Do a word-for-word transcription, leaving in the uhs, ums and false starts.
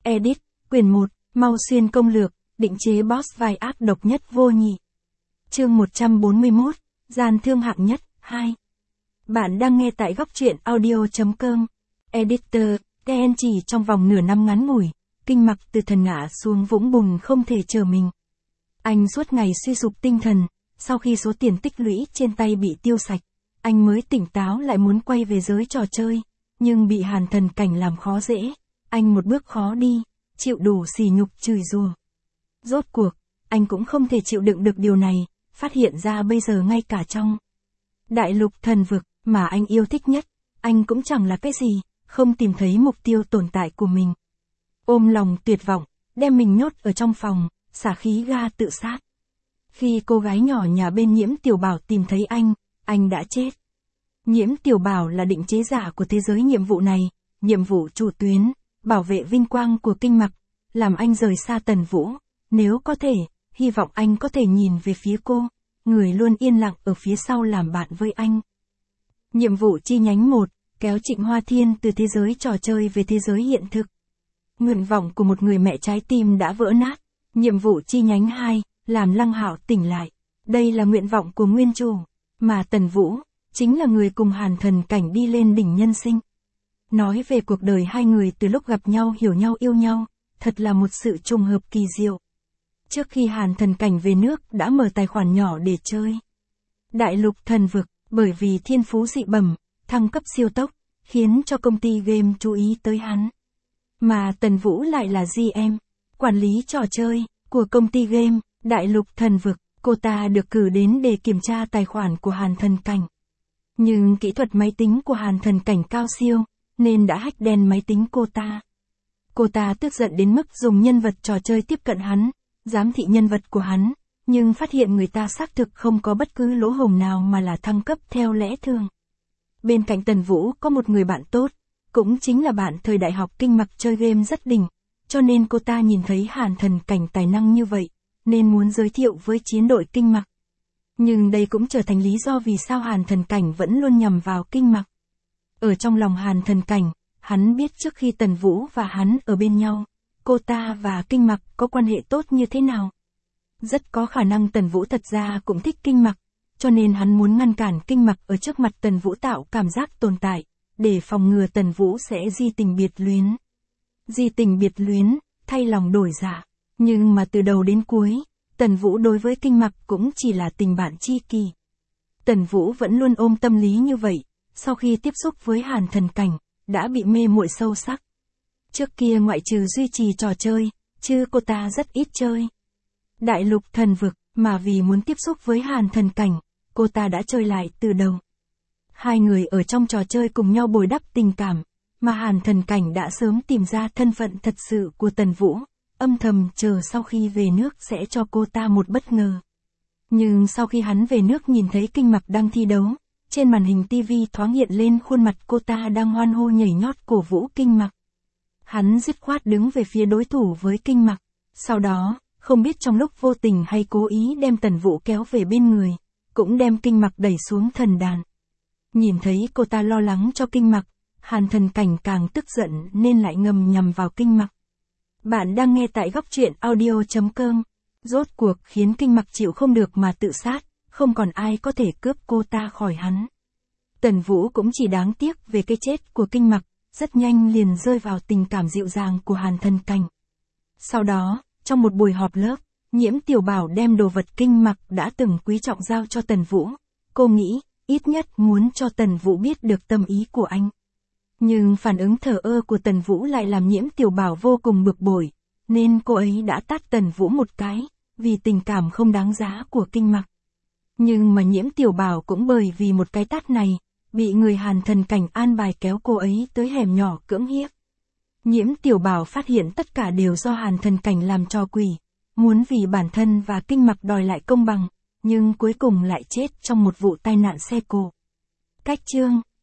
Edit, quyển một, Mau Xuyên công lược, định chế boss vai ác độc nhất vô nhị. Chương một trăm bốn mươi mốt, Gian thương hạng nhất, hai. Bạn đang nghe tại góc truyện audio.com. Editor, Ken chỉ trong vòng nửa năm ngắn ngủi, kinh mặc từ thần ngã xuống vũng bùn không thể chờ mình. Anh suốt ngày suy sụp tinh thần, sau khi số tiền tích lũy trên tay bị tiêu sạch, anh mới tỉnh táo lại muốn quay về giới trò chơi, nhưng bị Hàn Thần Cảnh làm khó dễ, anh một bước khó đi, chịu đủ sỉ nhục chửi rủa. Rốt cuộc, anh cũng không thể chịu đựng được điều này, phát hiện ra bây giờ ngay cả trong đại lục thần vực mà anh yêu thích nhất, anh cũng chẳng là cái gì, không tìm thấy mục tiêu tồn tại của mình. Ôm lòng tuyệt vọng, đem mình nhốt ở trong phòng, xả khí ga tự sát. Khi cô gái nhỏ nhà bên Nhiễm Tiểu Bảo tìm thấy anh, anh đã chết. Nhiễm Tiểu Bảo là định chế giả của thế giới nhiệm vụ này, nhiệm vụ chủ tuyến, bảo vệ vinh quang của kinh mặc, làm anh rời xa Tần Vũ, nếu có thể, hy vọng anh có thể nhìn về phía cô, người luôn yên lặng ở phía sau làm bạn với anh. Nhiệm vụ chi nhánh một, kéo Trịnh Hoa Thiên từ thế giới trò chơi về thế giới hiện thực. Nguyện vọng của một người mẹ trái tim đã vỡ nát. Nhiệm vụ chi nhánh hai, làm Lăng Hạo tỉnh lại. Đây là nguyện vọng của nguyên chủ, mà Tần Vũ, chính là người cùng Hàn Thần Cảnh đi lên đỉnh nhân sinh. Nói về cuộc đời hai người từ lúc gặp nhau hiểu nhau yêu nhau, thật là một sự trùng hợp kỳ diệu. Trước khi Hàn Thần Cảnh về nước đã mở tài khoản nhỏ để chơi đại lục thần vực, bởi vì thiên phú dị bẩm, thăng cấp siêu tốc, khiến cho công ty game chú ý tới hắn. Mà Tần Vũ lại là giê em, quản lý trò chơi, của công ty game, đại lục thần vực, cô ta được cử đến để kiểm tra tài khoản của Hàn Thần Cảnh. Nhưng kỹ thuật máy tính của Hàn Thần Cảnh cao siêu, nên đã hack đen máy tính cô ta. Cô ta tức giận đến mức dùng nhân vật trò chơi tiếp cận hắn, giám thị nhân vật của hắn, nhưng phát hiện người ta xác thực không có bất cứ lỗ hổng nào mà là thăng cấp theo lẽ thường. Bên cạnh Tần Vũ có một người bạn tốt, cũng chính là bạn thời đại học kinh mặc chơi game rất đỉnh, cho nên cô ta nhìn thấy Hàn Thần Cảnh tài năng như vậy, nên muốn giới thiệu với chiến đội kinh mặc. Nhưng đây cũng trở thành lý do vì sao Hàn Thần Cảnh vẫn luôn nhằm vào kinh mặc. Ở trong lòng Hàn Thần Cảnh, hắn biết trước khi Tần Vũ và hắn ở bên nhau, cô ta và kinh mặc có quan hệ tốt như thế nào. Rất có khả năng Tần Vũ thật ra cũng thích kinh mặc, cho nên hắn muốn ngăn cản kinh mặc ở trước mặt Tần Vũ tạo cảm giác tồn tại, để phòng ngừa Tần Vũ sẽ di tình biệt luyến. Di tình biệt luyến, thay lòng đổi dạ. Nhưng mà từ đầu đến cuối, Tần Vũ đối với kinh mặc cũng chỉ là tình bạn tri kỷ. Tần Vũ vẫn luôn ôm tâm lý như vậy, sau khi tiếp xúc với Hàn Thần Cảnh, đã bị mê muội sâu sắc. Trước kia ngoại trừ duy trì trò chơi, chứ cô ta rất ít chơi đại lục thần vực, mà vì muốn tiếp xúc với Hàn Thần Cảnh, cô ta đã chơi lại từ đầu. Hai người ở trong trò chơi cùng nhau bồi đắp tình cảm, mà Hàn Thần Cảnh đã sớm tìm ra thân phận thật sự của Tần Vũ, âm thầm chờ sau khi về nước sẽ cho cô ta một bất ngờ. Nhưng sau khi hắn về nước nhìn thấy kinh mặc đang thi đấu, trên màn hình tivi thoáng hiện lên khuôn mặt cô ta đang hoan hô nhảy nhót cổ vũ kinh mặc. Hắn dứt khoát đứng về phía đối thủ với kinh mặc, sau đó, không biết trong lúc vô tình hay cố ý đem Tần Vũ kéo về bên người, cũng đem kinh mặc đẩy xuống thần đàn. Nhìn thấy cô ta lo lắng cho kinh mặc, Hàn Thần Cảnh càng tức giận nên lại ngầm nhằm vào kinh mặc. Bạn đang nghe tại góc truyện audio.com. Rốt cuộc khiến kinh mặc chịu không được mà tự sát, không còn ai có thể cướp cô ta khỏi hắn. Tần Vũ cũng chỉ đáng tiếc về cái chết của kinh mặc, rất nhanh liền rơi vào tình cảm dịu dàng của Hàn Thần Cảnh. Sau đó, trong một buổi họp lớp, Nhiễm Tiểu Bảo đem đồ vật kinh mặc đã từng quý trọng giao cho Tần Vũ. Cô nghĩ, ít nhất muốn cho Tần Vũ biết được tâm ý của anh. Nhưng phản ứng thờ ơ của Tần Vũ lại làm Nhiễm Tiểu Bảo vô cùng bực bội, nên cô ấy đã tát Tần Vũ một cái, vì tình cảm không đáng giá của kinh mặc. Nhưng mà Nhiễm Tiểu Bảo cũng bởi vì một cái tát này, bị người Hàn Thần Cảnh an bài kéo cô ấy tới hẻm nhỏ cưỡng hiếp. Nhiễm Tiểu Bảo phát hiện tất cả đều do Hàn Thần Cảnh làm trò quỷ, muốn vì bản thân và kinh mặc đòi lại công bằng, nhưng cuối cùng lại chết trong một vụ tai nạn xe cộ. Cách chương